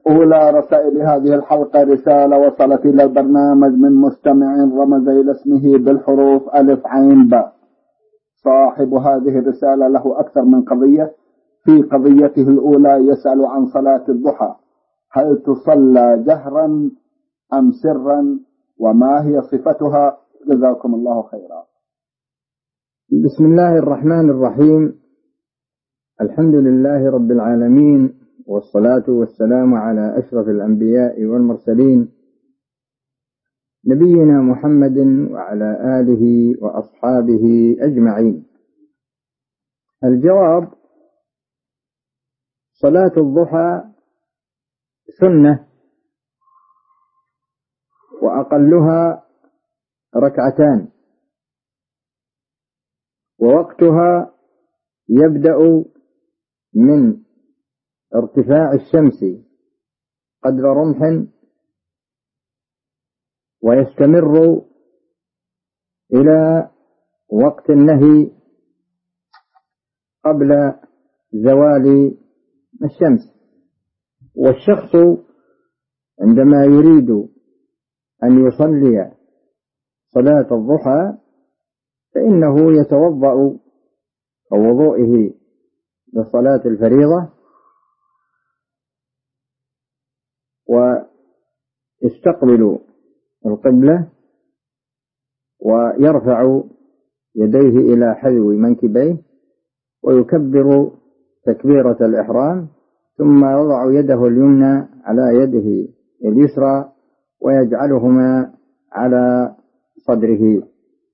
أولى رسائل هذه الحلقة رسالة وصلت إلى البرنامج من مستمع رمز إلى اسمه بالحروف ألف عين باء. صاحب هذه الرسالة له أكثر من قضية. في قضيته الأولى يسأل عن صلاة الضحى، هل تصلى جهرا أم سرا، وما هي صفتها؟ جزاكم الله خيرا. بسم الله الرحمن الرحيم. الحمد لله رب العالمين، والصلاة والسلام على أشرف الأنبياء والمرسلين نبينا محمد وعلى آله وأصحابه أجمعين. الجواب: صلاة الضحى سنة، وأقلها ركعتان، ووقتها يبدأ من ارتفاع الشمس قدر رمح، ويستمر إلى وقت النهي قبل زوال الشمس. والشخص عندما يريد أن يصلي صلاة الضحى فإنه يتوضأ كوضوئه لصلاة الفريضة، ويستقبل القبلة، ويرفع يديه إلى حذو منكبيه، ويكبر تكبيرة الإحرام، ثم يضع يده اليمنى على يده اليسرى ويجعلهما على صدره،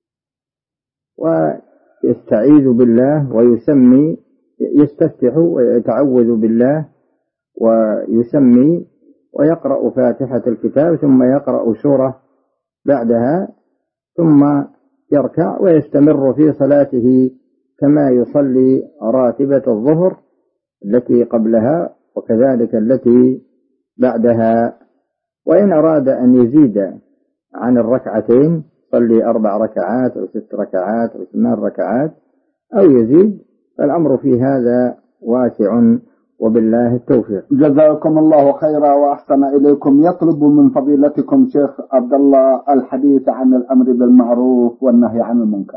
ويستعيذ بالله يستفتح ويتعوذ بالله ويسمي، ويقرأ فاتحة الكتاب، ثم يقرأ سورة بعدها، ثم يركع ويستمر في صلاته كما يصلي راتبة الظهر التي قبلها وكذلك التي بعدها. وإن أراد أن يزيد عن الركعتين صلي 4 ركعات أو 6 ركعات أو 8 ركعات أو يزيد، فالأمر في هذا واسع، وبالله التوفيق. جزاكم الله خيرا وأحسن إليكم. يطلب من فضيلتكم شيخ عبد الله الحديث عن الأمر بالمعروف والنهي عن المنكر.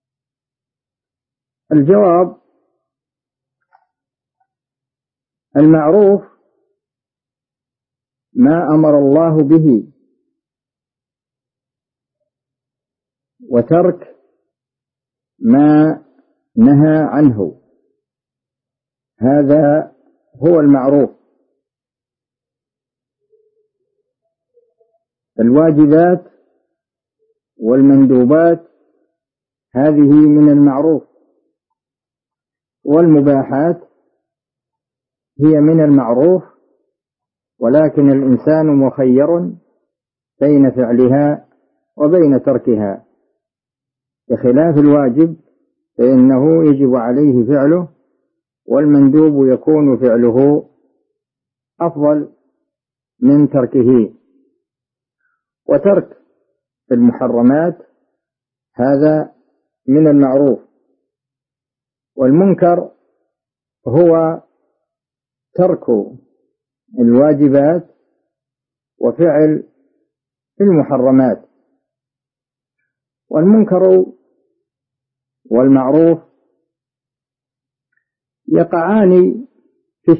الجواب: المعروف ما أمر الله به، وترك ما نهى عنه، هذا هو المعروف. الواجبات والمندوبات هذه من المعروف، والمباحات هي من المعروف، ولكن الإنسان مخير بين فعلها وبين تركها، بخلاف الواجب فإنه يجب عليه فعله، والمندوب يكون فعله أفضل من تركه. وترك المحرمات هذا من المعروف. والمنكر هو ترك الواجبات وفعل المحرمات. والمنكر والمعروف يقعان في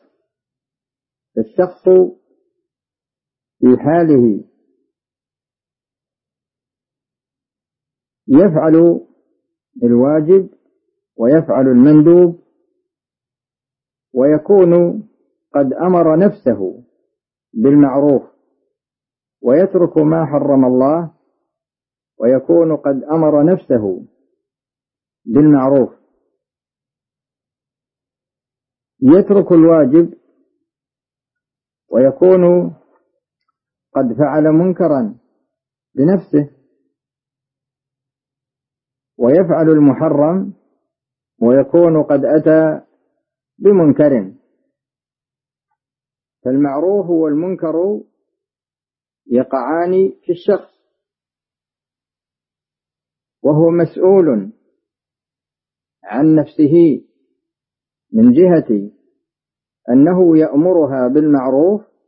الشخص في حاله يفعل الواجب ويفعل المندوب، ويكون قد أمر نفسه بالمعروف ويترك ما حرم الله، ويكون قد أمر نفسه بالمعروف. يترك الواجب ويكون قد فعل منكرا بنفسه، ويفعل المحرم ويكون قد أتى بمنكر. فالمعروف والمنكر يقعان في الشخص، وهو مسؤول عن نفسه من جهة أنه يأمرها بالمعروف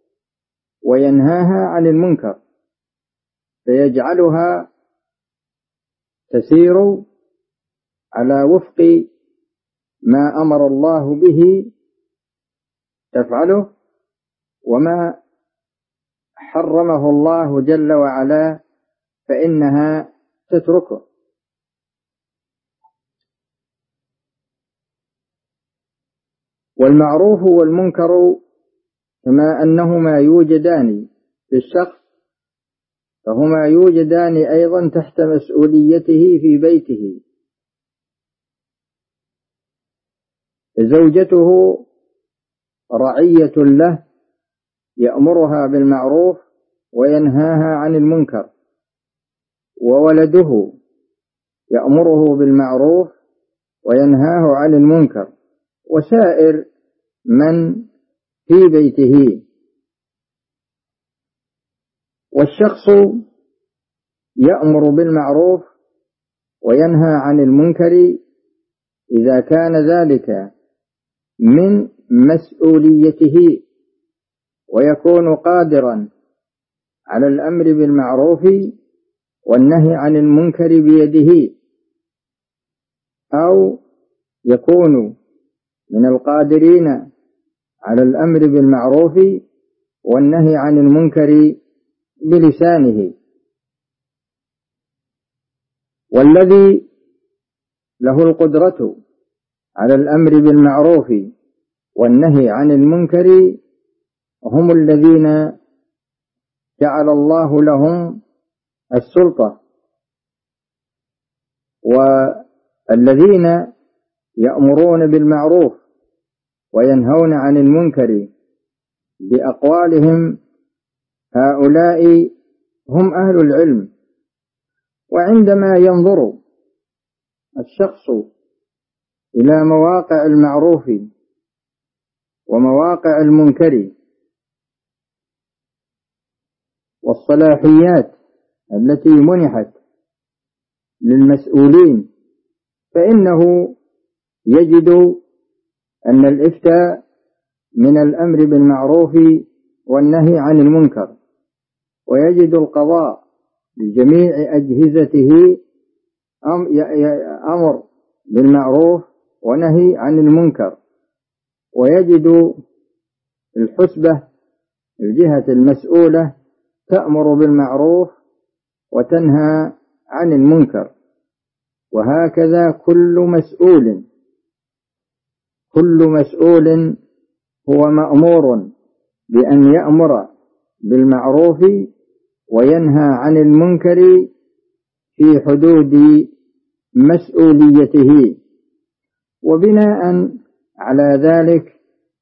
وينهاها عن المنكر، فيجعلها تسير على وفق ما أمر الله به تفعله، وما حرمه الله جل وعلا فإنها تتركه. والمعروف والمنكر كما أنهما يوجدان في الشخص، فهما يوجدان أيضا تحت مسؤوليته في بيته. زوجته رعية له، يأمرها بالمعروف وينهاها عن المنكر، وولده يأمره بالمعروف وينهاه عن المنكر، وسائر من في بيته. والشخص يأمر بالمعروف وينهى عن المنكر إذا كان ذلك من مسؤوليته، ويكون قادرا على الأمر بالمعروف والنهي عن المنكر بيده، أو يكون من القادرين على الأمر بالمعروف والنهي عن المنكر بلسانه. والذي له القدرة على الأمر بالمعروف والنهي عن المنكر هم الذين جعل الله لهم السلطة، والذين يأمرون بالمعروف وينهون عن المنكر بأقوالهم، هؤلاء هم أهل العلم. وعندما ينظر الشخص إلى مواقع المعروف ومواقع المنكر والصلاحيات التي منحت للمسؤولين، فإنه يجد أن الإفتاء من الأمر بالمعروف والنهي عن المنكر، ويجد القضاء لجميع أجهزته أمر بالمعروف ونهي عن المنكر، ويجد الحسبة الجهة المسؤولة تأمر بالمعروف وتنهى عن المنكر. وهكذا كل مسؤول هو مأمور بأن يأمر بالمعروف وينهى عن المنكر في حدود مسؤوليته. وبناء على ذلك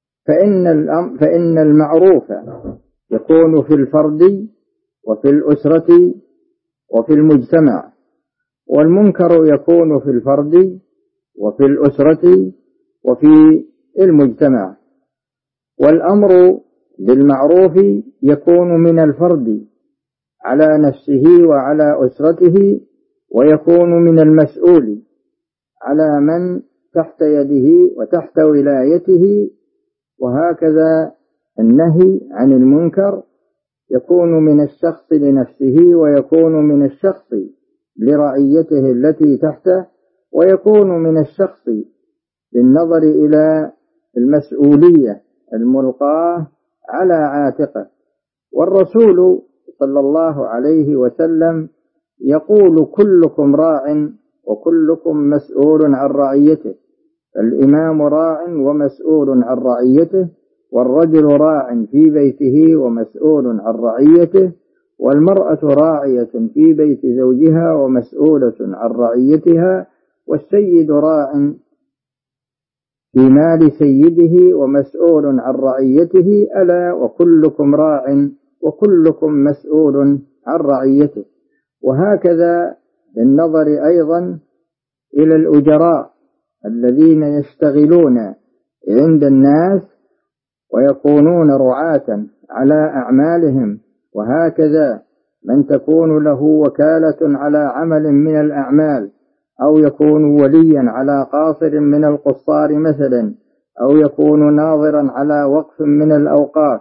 فإن المعروف يكون في الفرد وفي الأسرة وفي المجتمع، والمنكر يكون في الفرد وفي الأسرة وفي المجتمع. والأمر بالمعروف يكون من الفرد على نفسه وعلى أسرته، ويكون من المسؤول على من تحت يده وتحت ولايته. وهكذا النهي عن المنكر يكون من الشخص لنفسه، ويكون من الشخص لرعيته التي تحته، ويكون من الشخص بالنظر إلى المسؤولية الملقاة على عاتقه. والرسول صلى الله عليه وسلم يقول: كلكم راع وكلكم مسؤول عن رعيته. الإمام راع ومسؤول عن رعيته، والرجل راع في بيته ومسؤول عن رعيته، والمرأة راعية في بيت زوجها ومسؤولة عن رعيتها، والسيد راع في مال سيده ومسؤول عن رعيته. ألا وكلكم راع وكلكم مسؤول عن رعيته. وهكذا بالنظر أيضا إلى الأجراء الذين يشتغلون عند الناس ويكونون رعاة على أعمالهم، وهكذا من تكون له وكالة على عمل من الأعمال، أو يكون وليا على قاصر من القصار مثلا، أو يكون ناظرا على وقف من الأوقاف،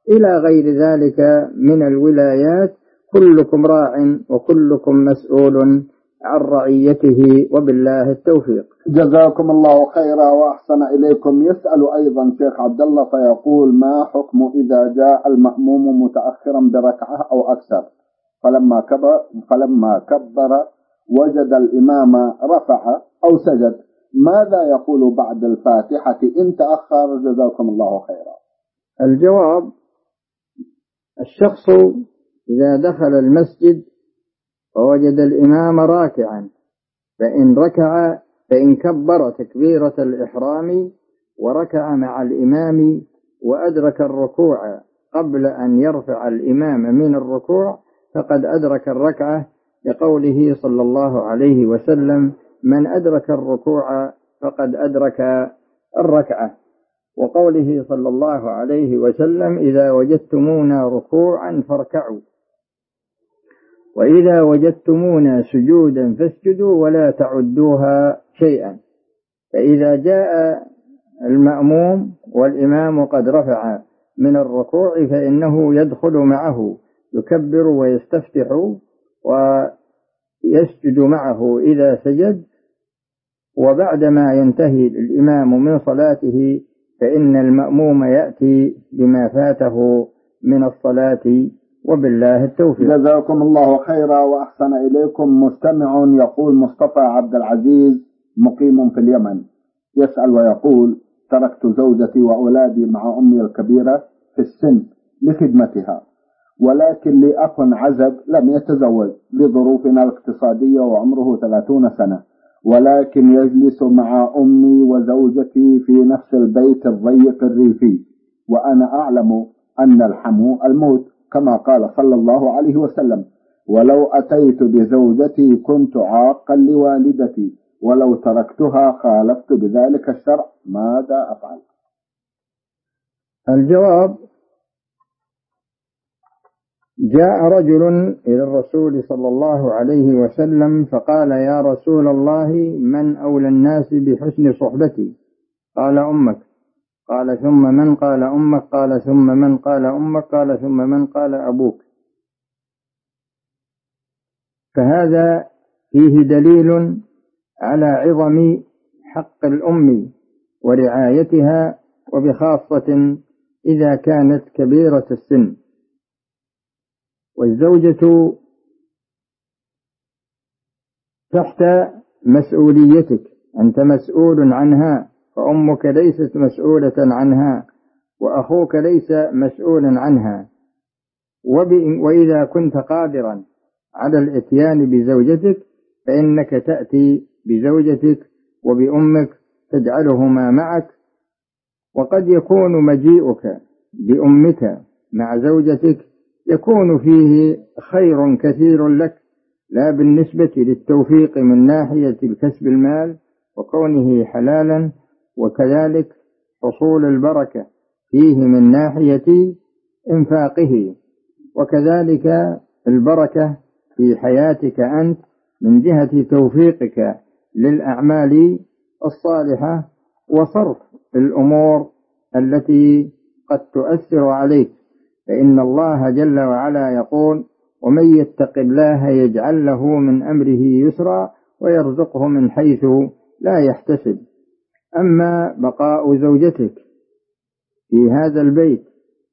إلى غير ذلك من الولايات. كلكم راع وكلكم مسؤول عن رعيته، وبالله التوفيق. جزاكم الله خيرا وأحسن إليكم. يسأل أيضا شيخ عبد الله فيقول: ما حكم إذا جاء المأموم متأخرا بركعة أو أكثر، فلما كبر وجد الإمام رفع أو سجد، ماذا يقول بعد الفاتحة إن تأخر؟ جزاكم الله خيرا. الجواب: الشخص إذا دخل المسجد ووجد الإمام راكعا فإن كبر تكبيرة الإحرام وركع مع الإمام وأدرك الركوع قبل أن يرفع الإمام من الركوع فقد أدرك الركعة، لقوله صلى الله عليه وسلم: من أدرك الركوع فقد أدرك الركعة، وقوله صلى الله عليه وسلم: إذا وجدتمونا ركوعا فاركعوا، وإذا وجدتمونا سجودا فاسجدوا ولا تعدوها شيئا. فإذا جاء المأموم والإمام قد رفع من الركوع فإنه يدخل معه، يكبر ويستفتح ويسجد معه إذا سجد، وبعدما ينتهي الإمام من صلاته فإن المأموم يأتي بما فاته من الصلاة، وبالله التوفيق. جزاكم الله خيرا وأحسن إليكم. مستمع يقول: مصطفى عبد العزيز مقيم في اليمن، يسأل ويقول: تركت زوجتي وأولادي مع أمي الكبيرة في السن لخدمتها، ولكن لي أخ عزب لم يتزوج لظروفنا الاقتصادية وعمره 30 سنة، ولكن يجلس مع أمي وزوجتي في نفس البيت الضيق الريفي، وأنا أعلم أن الحمو الموت كما قال صلى الله عليه وسلم: ولو أتيت بزوجتي كنت عاقا لوالدتي، ولو تركتها خالفت بذلك الشرع، ماذا أفعل؟ الجواب: جاء رجل إلى الرسول صلى الله عليه وسلم فقال: يا رسول الله، من أولى الناس بحسن صحبتي؟ قال: أمك. قال: ثم من؟ قال: أمك. قال: ثم من؟ قال: أمك. قال: ثم من؟ قال: أبوك. فهذا فيه دليل على عظم حق الأم ورعايتها، وبخاصة إذا كانت كبيرة السن. والزوجة تحت مسؤوليتك، أنت مسؤول عنها، فأمك ليست مسؤولة عنها، وأخوك ليس مسؤولا عنها. وإذا كنت قادرا على الإتيان بزوجتك فإنك تأتي بزوجتك وبأمك تجعلهما معك. وقد يكون مجيئك بأمك مع زوجتك يكون فيه خير كثير لك، لا بالنسبة للتوفيق من ناحية الكسب المال وكونه حلالا، وكذلك حصول البركة فيه من ناحية إنفاقه، وكذلك البركة في حياتك أنت من جهة توفيقك للأعمال الصالحة وصرف الأمور التي قد تؤثر عليك. فإن الله جل وعلا يقول: ومن يتق الله يجعل له من أمره يسرا ويرزقه من حيث لا يحتسب. أما بقاء زوجتك في هذا البيت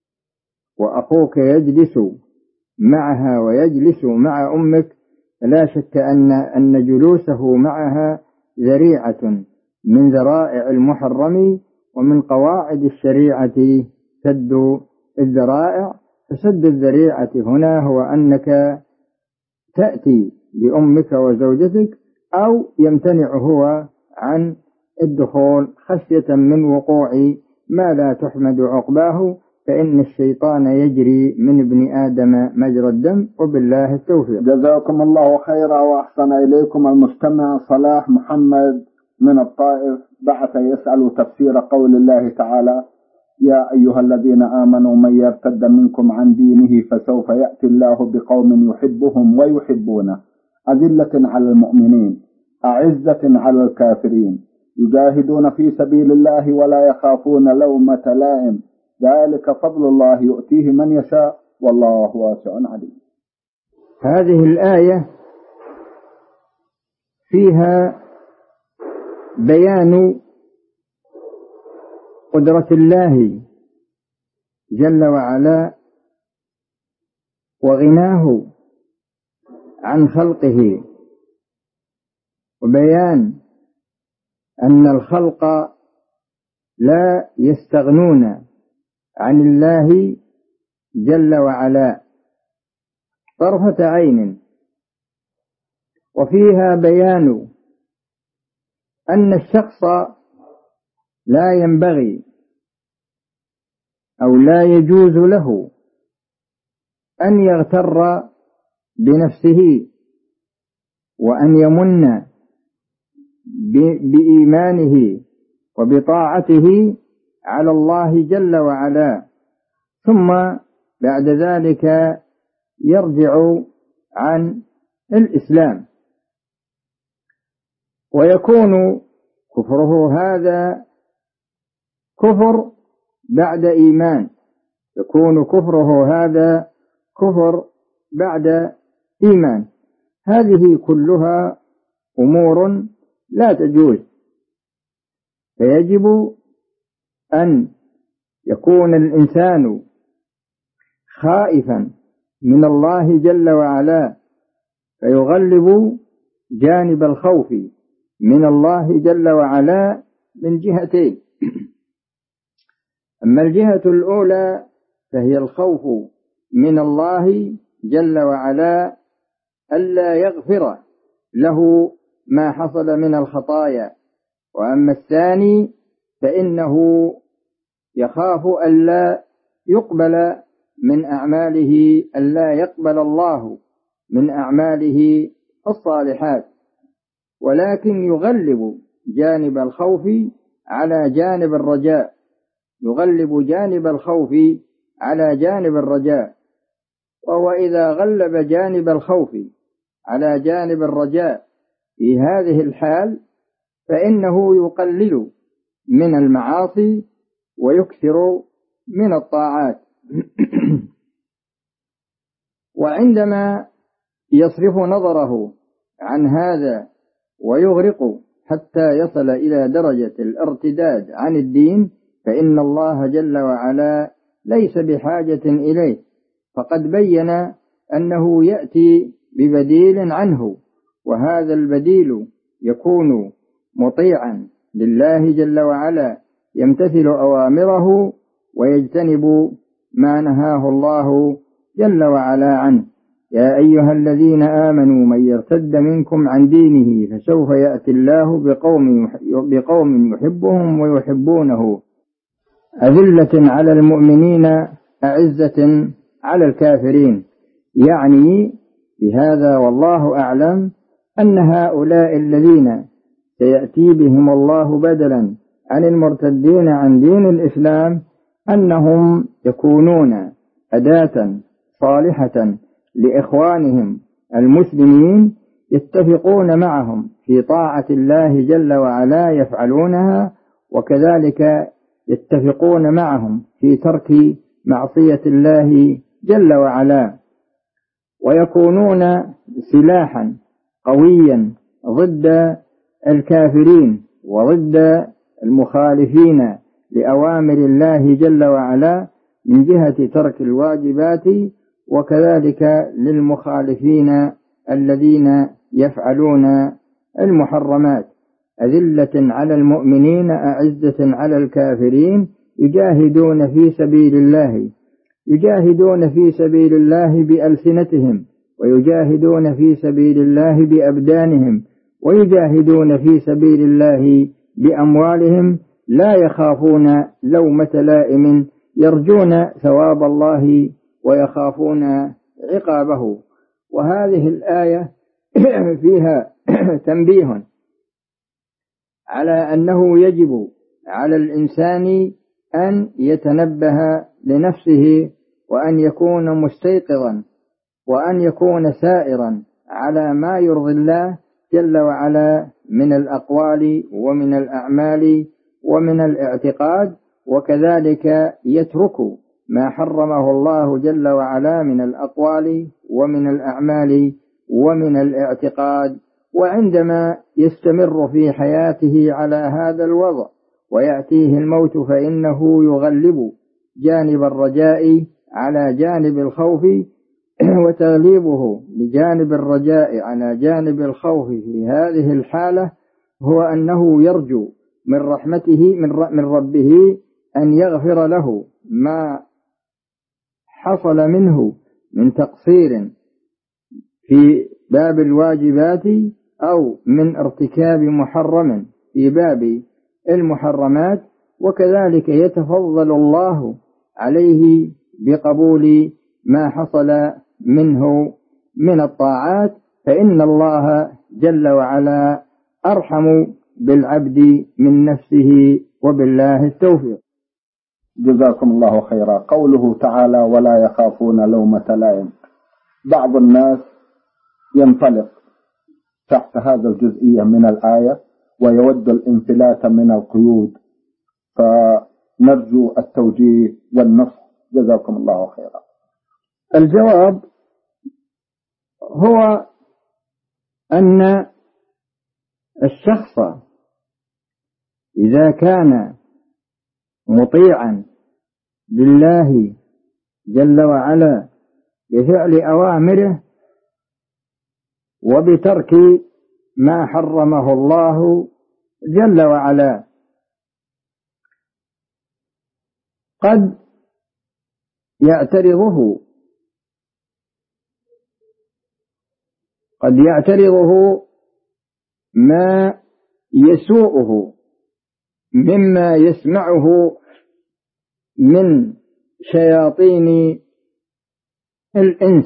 وأخوك يجلس معها ويجلس مع أمك، فلا شك أن جلوسه معها ذريعة من ذرائع المحرم، ومن قواعد الشريعة سد الذرائع. فسد الذريعة هنا هو أنك تأتي بأمك وزوجتك، أو يمتنع هو عن الدخول خشية من وقوع ما لا تحمد عقباه، فإن الشيطان يجري من ابن آدم مجرى الدم، وبالله التوفيق. جزاكم الله خيرا وأحسن إليكم. المستمع صلاح محمد من الطائف بعث يسأل تفسير قول الله تعالى: يا أيها الذين آمنوا من يرتد منكم عن دينه فسوف يأتي الله بقوم يحبهم ويحبونه، أذلة على المؤمنين أعزة على الكافرين، يجاهدون في سبيل الله ولا يخافون لومة لائم، ذلك فضل الله يؤتيه من يشاء والله واسع عليم. هذه الآية فيها بيان قدرة الله جل وعلا وغناه عن خلقه، وبيان أن الخلق لا يستغنون عن الله جل وعلا طرفة عين. وفيها بيان أن الشخص لا ينبغي أو لا يجوز له أن يغتر بنفسه وأن يمن بإيمانه وبطاعته على الله جل وعلا، ثم بعد ذلك يرجع عن الإسلام، ويكون كفره هذا كفر بعد إيمان، يكون كفره هذا كفر بعد إيمان. هذه كلها أمور لا تجوز، فيجب أن يكون الإنسان خائفا من الله جل وعلا، فيغلب جانب الخوف من الله جل وعلا من جهتين. أما الجهة الأولى فهي الخوف من الله جل وعلا ألا يغفر له ما حصل من الخطايا، وأما الثاني فإنه يخاف ألا يقبل من أعماله، ألا يقبل الله من أعماله الصالحات، ولكن يغلب جانب الخوف على جانب الرجاء، يغلب جانب الخوف على جانب الرجاء. وهو إذا غلب جانب الخوف على جانب الرجاء في هذه الحال فإنه يقلل من المعاصي ويكثر من الطاعات. وعندما يصرف نظره عن هذا ويغرق حتى يصل إلى درجة الارتداد عن الدين، فإن الله جل وعلا ليس بحاجة إليه، فقد بين أنه يأتي ببديل عنه، وهذا البديل يكون مطيعا لله جل وعلا، يمتثل أوامره ويجتنب ما نهاه الله جل وعلا عنه. يا أيها الذين آمنوا من يرتد منكم عن دينه فسوف يأتي الله بقوم يحبهم ويحبونه أذلة على المؤمنين أعزة على الكافرين. يعني بهذا والله أعلم أن هؤلاء الذين سيأتي بهم الله بدلا عن المرتدين عن دين الإسلام أنهم يكونون أداة صالحة لإخوانهم المسلمين، يتفقون معهم في طاعة الله جل وعلا يفعلونها، وكذلك يتفقون معهم في ترك معصية الله جل وعلا، ويكونون سلاحا قويا ضد الكافرين وضد المخالفين لأوامر الله جل وعلا من جهة ترك الواجبات، وكذلك للمخالفين الذين يفعلون المحرمات. أذلة على المؤمنين أعزة على الكافرين يجاهدون في سبيل الله، يجاهدون في سبيل الله بألسنتهم، ويجاهدون في سبيل الله بأبدانهم، ويجاهدون في سبيل الله بأموالهم، لا يخافون لومة لائم، يرجون ثواب الله ويخافون عقابه. وهذه الآية فيها تنبيه على أنه يجب على الإنسان أن يتنبه لنفسه، وأن يكون مستيقظا، وأن يكون سائرا على ما يرضي الله جل وعلا من الأقوال ومن الأعمال ومن الاعتقاد، وكذلك يترك ما حرمه الله جل وعلا من الأقوال ومن الأعمال ومن الاعتقاد. وعندما يستمر في حياته على هذا الوضع ويأتيه الموت فإنه يغلب جانب الرجاء على جانب الخوف، وتغليبه لجانب الرجاء على جانب الخوف في هذه الحالة هو أنه يرجو من رحمته من ربه أن يغفر له ما حصل منه من تقصير في باب الواجبات أو من ارتكاب محرم في باب المحرمات، وكذلك يتفضل الله عليه بقبول ما حصل منه من الطاعات، فإن الله جل وعلا أرحم بالعبد من نفسه، وبالله التوفيق. جزاكم الله خيرا. قوله تعالى ولا يخافون لومة لائم، بعض الناس ينطلق تحت هذا الجزئية من الآية ويود الانفلات من القيود، فنرجو التوجيه والنصح. جزاكم الله خيرا. الجواب هو أن الشخص إذا كان مطيعا لله جل وعلا بفعل أوامره وبترك ما حرمه الله جل وعلا، قد يعترضه ما يسوءه مما يسمعه من شياطين الإنس،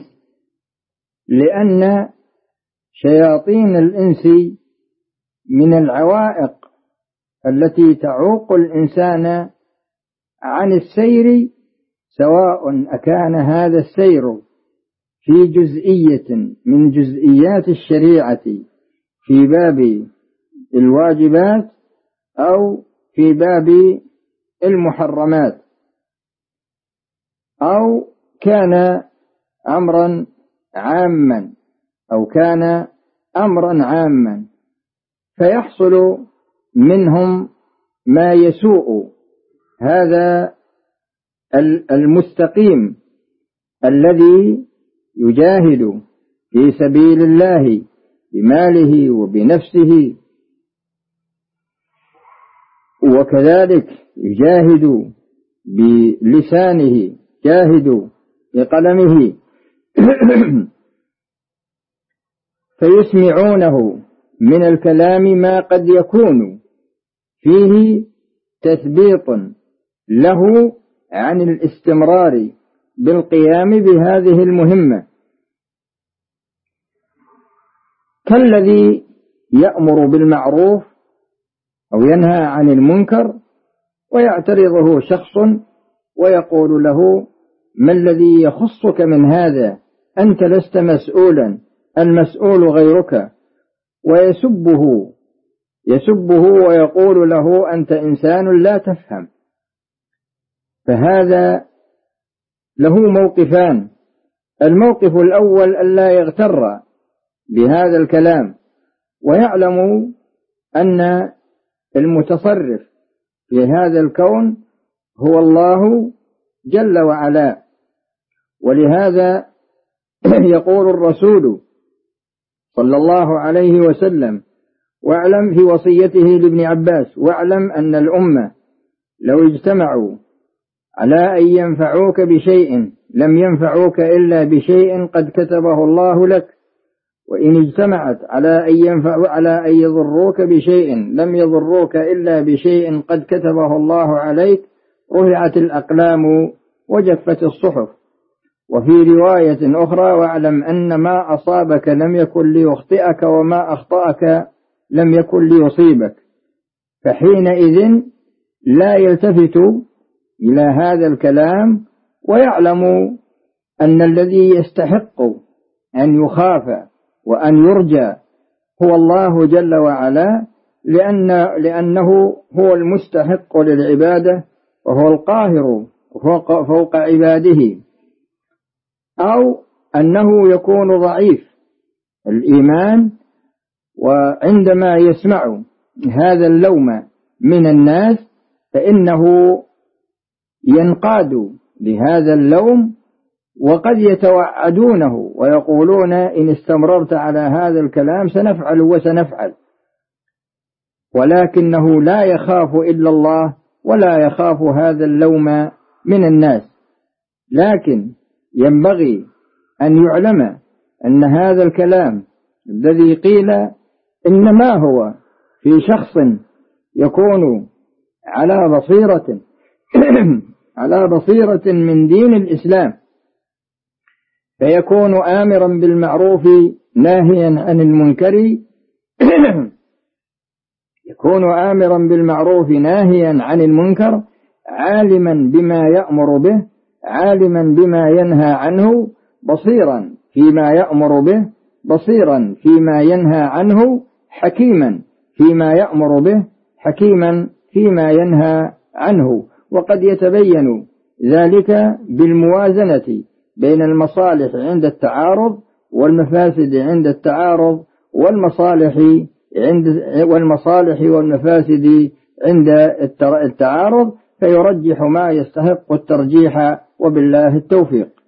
لأن شياطين الإنس من العوائق التي تعوق الإنسان عن السير، سواء أكان هذا السير في جزئية من جزئيات الشريعة في باب الواجبات أو في باب المحرمات، أو كان أمرا عاما فيحصل منهم ما يسوء هذا المستقيم الذي يجاهد في سبيل الله بماله وبنفسه، وكذلك يجاهد بلسانه، يجاهد بقلمه فيسمعونه من الكلام ما قد يكون فيه تثبيط له عن الاستمرار بالقيام بهذه المهمة، كالذي يأمر بالمعروف أو ينهى عن المنكر ويعترضه شخص ويقول له ما الذي يخصك من هذا؟ أنت لست مسؤولا، المسؤول غيرك، ويسبه ويقول له أنت إنسان لا تفهم. فهذا له موقفان: الموقف الأول ألا يغتر بهذا الكلام ويعلم أن المتصرف في هذا الكون هو الله جل وعلا. ولهذا يقول الرسول صلى الله عليه وسلم واعلم في وصيته لابن عباس: واعلم أن الأمة لو اجتمعوا على أن ينفعوك بشيء لم ينفعوك إلا بشيء قد كتبه الله لك، وإن اجتمعت على أن يضروك بشيء لم يضروك إلا بشيء قد كتبه الله عليك، رفعت الأقلام وجفت الصحف. وفي رواية أخرى: واعلم أن ما أصابك لم يكن ليخطئك وما أخطأك لم يكن ليصيبك. فحينئذ لا يلتفت إلى هذا الكلام ويعلم أن الذي يستحق أن يخاف وأن يرجى هو الله جل وعلا، لأنه هو المستحق للعبادة وهو القاهر فوق عباده، أو أنه يكون ضعيف الإيمان، وعندما يسمع هذا اللوم من الناس فإنه ينقاد لهذا اللوم، وقد يتوعدونه ويقولون إن استمررت على هذا الكلام سنفعل وسنفعل، ولكنه لا يخاف إلا الله ولا يخاف هذا اللوم من الناس. لكن ينبغي أن يعلم أن هذا الكلام الذي قيل إنما هو في شخص يكون على بصيرة من دين الإسلام، فيكون آمرا بالمعروف ناهيا عن المنكر يكون آمرا بالمعروف ناهيا عن المنكر، عالما بما يأمر به، عالما بما ينهى عنه، بصيرا فيما يأمر به، بصيرا فيما ينهى عنه، حكيما فيما يأمر به، حكيما فيما ينهى عنه. وقد يتبين ذلك بالموازنة بين المصالح عند التعارض والمفاسد عند التعارض، والمصالح والمفاسد عند التعارض، فيرجح ما يستحق الترجيح، وبالله التوفيق.